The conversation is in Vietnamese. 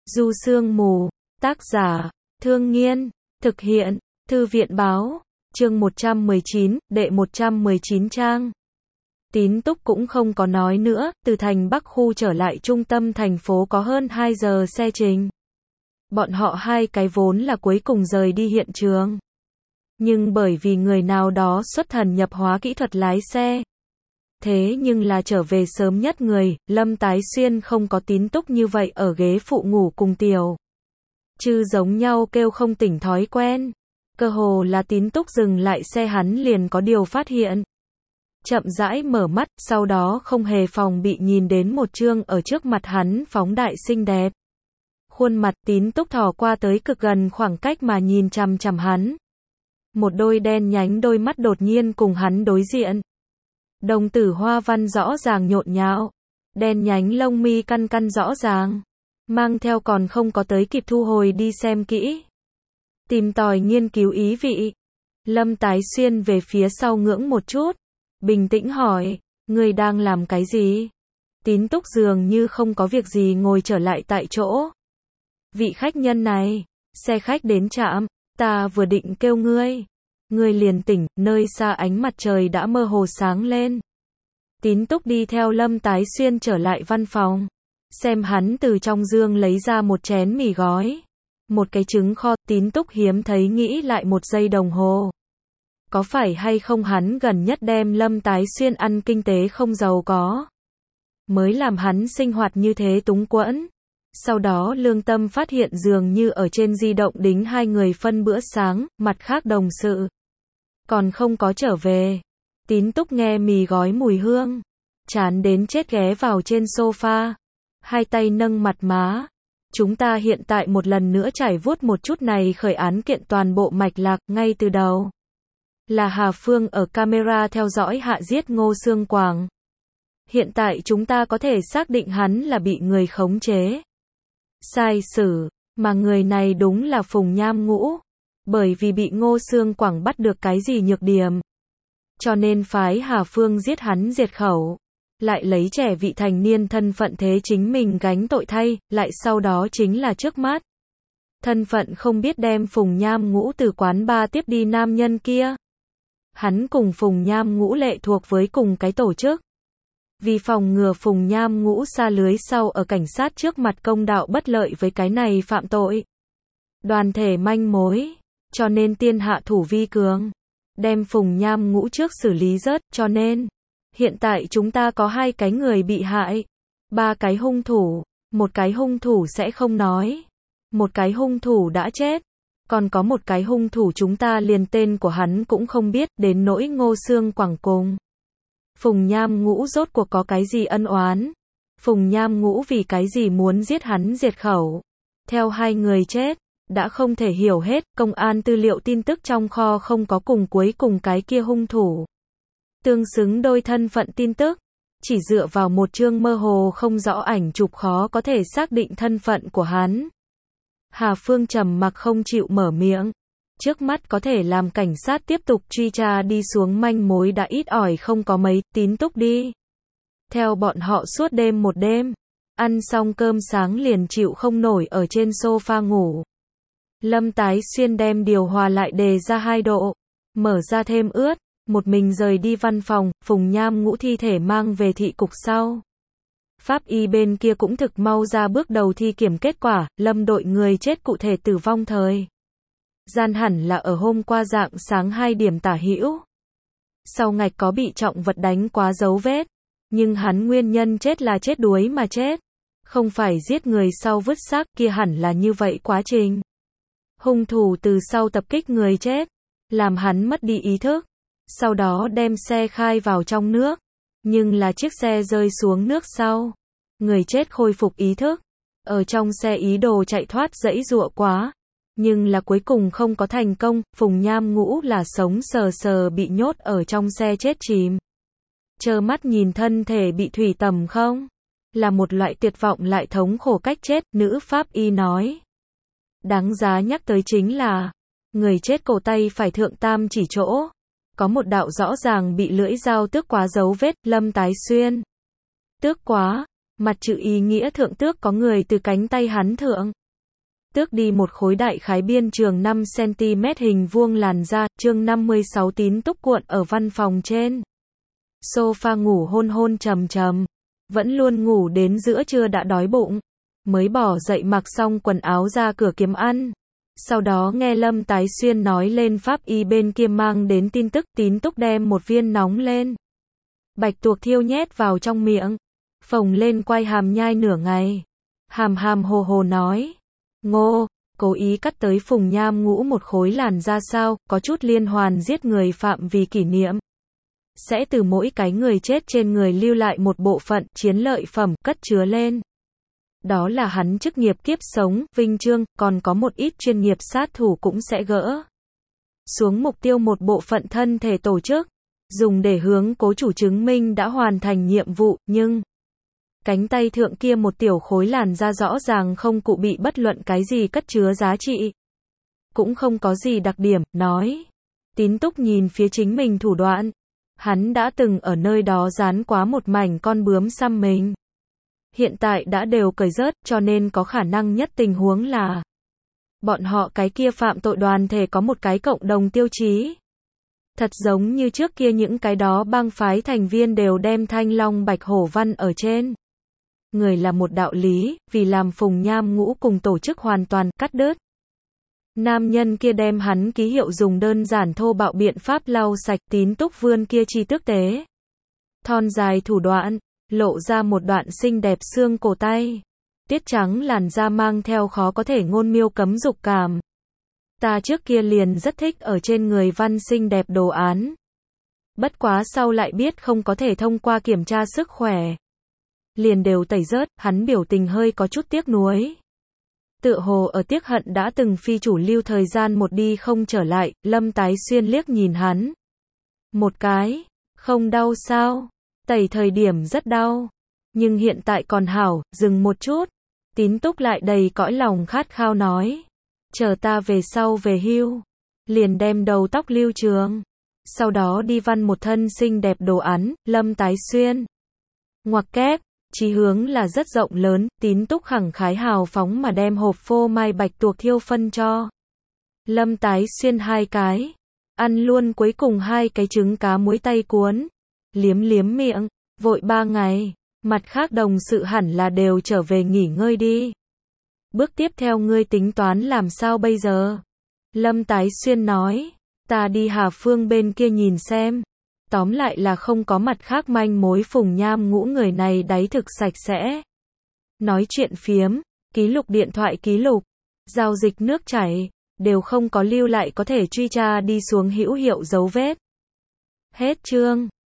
Du Sương Mù, tác giả, Thương Nghiên, thực hiện, Thư viện Báo, chương 119, đệ 119 trang. Tín Túc cũng không có nói nữa, từ thành Bắc khu trở lại trung tâm thành phố có hơn 2 giờ xe trình. Bọn họ hai cái vốn là cuối cùng rời đi hiện trường. Nhưng bởi vì người nào đó xuất thần nhập hóa kỹ thuật lái xe. Thế nhưng là trở về sớm nhất người, Lâm Tái Xuyên không có Tín Túc như vậy ở ghế phụ ngủ cùng Tiểu Trư giống nhau kêu không tỉnh thói quen. Cơ hồ là Tín Túc dừng lại xe hắn liền có điều phát hiện. Chậm rãi mở mắt, sau đó không hề phòng bị nhìn đến một chương ở trước mặt hắn phóng đại xinh đẹp. Khuôn mặt Tín Túc thò qua tới cực gần khoảng cách mà nhìn chằm chằm hắn. Một đôi đen nhánh đôi mắt đột nhiên cùng hắn đối diện. Đồng tử hoa văn rõ ràng nhộn nhạo. Đen nhánh lông mi căn căn rõ ràng. Mang theo còn không có tới kịp thu hồi đi xem kỹ. Tìm tòi nghiên cứu ý vị. Lâm Tái Xuyên về phía sau ngưỡng một chút. Bình tĩnh hỏi, người đang làm cái gì? Tín Túc dường như không có việc gì ngồi trở lại tại chỗ. Vị khách nhân này, xe khách đến trạm, ta vừa định kêu ngươi. Ngươi liền tỉnh, nơi xa ánh mặt trời đã mơ hồ sáng lên. Tín Túc đi theo Lâm Tái Xuyên trở lại văn phòng. Xem hắn từ trong dương lấy ra một chén mì gói. Một cái trứng kho, Tín Túc hiếm thấy nghĩ lại một giây đồng hồ. Có phải hay không hắn gần nhất đem Lâm Tái Xuyên ăn kinh tế không giàu có. Mới làm hắn sinh hoạt như thế túng quẫn. Sau đó lương tâm phát hiện dường như ở trên di động đính hai người phân bữa sáng, mặt khác đồng sự. Còn không có trở về. Tín Túc nghe mì gói mùi hương. Chán đến chết ghé vào trên sofa. Hai tay nâng mặt má. Chúng ta hiện tại một lần nữa trải vuốt một chút này khởi án kiện toàn bộ mạch lạc ngay từ đầu. Là Hà Phương ở camera theo dõi hạ giết Ngô Sương Quảng. Hiện tại chúng ta có thể xác định hắn là bị người khống chế. Sai sử, mà người này đúng là Phùng Nham Ngũ. Bởi vì bị Ngô Sương Quảng bắt được cái gì nhược điểm. Cho nên phái Hà Phương giết hắn diệt khẩu. Lại lấy trẻ vị thành niên thân phận thế chính mình gánh tội thay, lại sau đó chính là trước mắt. Thân phận không biết đem Phùng Nham Ngũ từ quán bar tiếp đi nam nhân kia. Hắn cùng Phùng Nham Ngũ lệ thuộc với cùng cái tổ chức. Vì phòng ngừa Phùng Nham Ngũ sa lưới sau ở cảnh sát trước mặt công đạo bất lợi với cái này phạm tội. Đoàn thể manh mối. Cho nên tiên hạ thủ vi cường. Đem Phùng Nham Ngũ trước xử lý rớt, cho nên. Hiện tại chúng ta có 2 cái người bị hại. 3 cái hung thủ. Một cái hung thủ sẽ không nói. Một cái hung thủ đã chết. Còn có một cái hung thủ chúng ta liền tên của hắn cũng không biết, đến nỗi Ngô Sương Quảng cùng. Phùng Nham Ngũ rốt cuộc có cái gì ân oán? Phùng Nham Ngũ vì cái gì muốn giết hắn diệt khẩu? Theo 2 người chết, đã không thể hiểu hết, công an tư liệu tin tức trong kho không có cùng cuối cùng cái kia hung thủ. Tương xứng đôi thân phận tin tức, chỉ dựa vào một chương mơ hồ không rõ ảnh chụp khó có thể xác định thân phận của hắn. Hà Phương trầm mặc không chịu mở miệng. Trước mắt có thể làm cảnh sát tiếp tục truy tra đi xuống manh mối đã ít ỏi không có mấy, Tín Túc đi. Theo bọn họ suốt đêm một đêm. Ăn xong cơm sáng liền chịu không nổi ở trên sofa ngủ. Lâm Tái Xuyên đem điều hòa lại đề ra 2 độ. Mở ra thêm ướt. Một mình rời đi văn phòng, Phùng Nham Ngũ thi thể mang về thị cục sau. Pháp y bên kia cũng thực mau ra bước đầu thi kiểm kết quả, Lâm đội người chết cụ thể tử vong thời gian hẳn là ở hôm qua rạng sáng 2 điểm tả hữu. Sau ngạch có bị trọng vật đánh quá dấu vết, nhưng hắn nguyên nhân chết là chết đuối mà chết, không phải giết người sau vứt xác, kia hẳn là như vậy quá trình. Hung thủ từ sau tập kích người chết, làm hắn mất đi ý thức, sau đó đem xe khai vào trong nước, nhưng là chiếc xe rơi xuống nước sau. Người chết khôi phục ý thức, ở trong xe ý đồ chạy thoát giãy giụa quá, nhưng là cuối cùng không có thành công, Phùng Nham Ngũ là sống sờ sờ bị nhốt ở trong xe chết chìm. Trơ mắt nhìn thân thể bị thủy tầm không? Là một loại tuyệt vọng lại thống khổ cách chết, nữ pháp y nói. Đáng giá nhắc tới chính là, người chết cổ tay phải thượng tam chỉ chỗ. Có một đạo rõ ràng bị lưỡi dao tước quá dấu vết, Lâm Tái Xuyên. Tước quá. Mặt chữ ý nghĩa thượng tước có người từ cánh tay hắn thượng. Tước đi một khối đại khái biên trường 5cm hình vuông làn da, chương 56 Tín Túc cuộn ở văn phòng trên sofa ngủ hôn hôn trầm trầm. Vẫn luôn ngủ đến giữa trưa đã đói bụng. Mới bỏ dậy mặc xong quần áo ra cửa kiếm ăn. Sau đó nghe Lâm Tái Xuyên nói lên pháp y bên kia mang đến tin tức. Tín Túc đem một viên nóng lên bạch tuộc thiêu nhét vào trong miệng, phồng lên quay hàm nhai nửa ngày. Hàm hàm hồ hồ nói. Ngô, cố ý cắt tới Phùng Nham Ngũ một khối làn da sao, có chút liên hoàn giết người phạm vì kỷ niệm. Sẽ từ mỗi cái người chết trên người lưu lại một bộ phận, chiến lợi phẩm, cất chứa lên. Đó là hắn chức nghiệp kiếp sống, vinh chương, còn có một ít chuyên nghiệp sát thủ cũng sẽ gỡ xuống mục tiêu một bộ phận thân thể tổ chức, dùng để hướng cố chủ chứng minh đã hoàn thành nhiệm vụ, nhưng cánh tay thượng kia một tiểu khối làn da rõ ràng không cụ bị bất luận cái gì cất chứa giá trị. Cũng không có gì đặc điểm, nói. Tín Túc nhìn phía chính mình thủ đoạn. Hắn đã từng ở nơi đó dán quá một mảnh con bướm xăm mình. Hiện tại đã đều cởi rớt, cho nên có khả năng nhất tình huống là bọn họ cái kia phạm tội đoàn thể có một cái cộng đồng tiêu chí. Thật giống như trước kia những cái đó bang phái thành viên đều đem thanh long bạch hổ văn ở trên người là một đạo lý, vì làm Phùng Nham Ngũ cùng tổ chức hoàn toàn cắt đứt. Nam nhân kia đem hắn ký hiệu dùng đơn giản thô bạo biện pháp lau sạch. Tín Túc vươn kia chi tước tế thon dài thủ đoạn, lộ ra một đoạn xinh đẹp xương cổ tay. Tiết trắng làn da mang theo khó có thể ngôn miêu cấm dục cảm. Ta trước kia liền rất thích ở trên người văn xinh đẹp đồ án. Bất quá sau lại biết không có thể thông qua kiểm tra sức khỏe. Liền đều tẩy rớt, hắn biểu tình hơi có chút tiếc nuối. Tựa hồ ở tiếc hận đã từng phi chủ lưu thời gian một đi không trở lại. Lâm Tái Xuyên liếc nhìn hắn một cái. Không đau sao? Tẩy thời điểm rất đau. Nhưng hiện tại còn hảo, dừng một chút. Tín Túc lại đầy cõi lòng khát khao nói. Chờ ta về sau về hưu. Liền đem đầu tóc lưu trường. Sau đó đi văn một thân xinh đẹp đồ án. Lâm Tái Xuyên ngoặc kép. Chí hướng là rất rộng lớn. Tín Túc khẳng khái hào phóng mà đem hộp phô mai bạch tuộc thiêu phân cho Lâm Tái Xuyên 2 cái. Ăn luôn cuối cùng 2 cái trứng cá muối tay cuốn. Liếm liếm miệng. Vội 3 ngày. Mặt khác đồng sự hẳn là đều trở về nghỉ ngơi đi. Bước tiếp theo ngươi tính toán làm sao bây giờ? Lâm Tái Xuyên nói. Ta đi Hà Phương bên kia nhìn xem. Tóm lại là không có mặt khác manh mối. Phùng Nham Ngũ người này đáy thực sạch sẽ. Nói chuyện phiếm, ký lục điện thoại ký lục, giao dịch nước chảy, đều không có lưu lại có thể truy tra đi xuống hữu hiệu dấu vết. Hết chương.